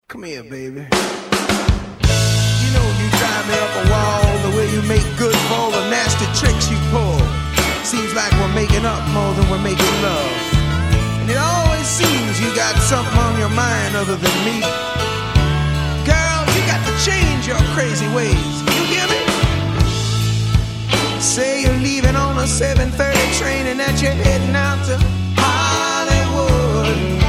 Come here, baby. You know you drive me up a wall, the way you make good for all the nasty tricks you pull. Seems like we're making up more than we're making love. And it always seems you got something on your mind other than me. Girl, you got to change your crazy ways. You hear me? Say you're leaving on a 7:30 train and that you're heading out to Hollywood.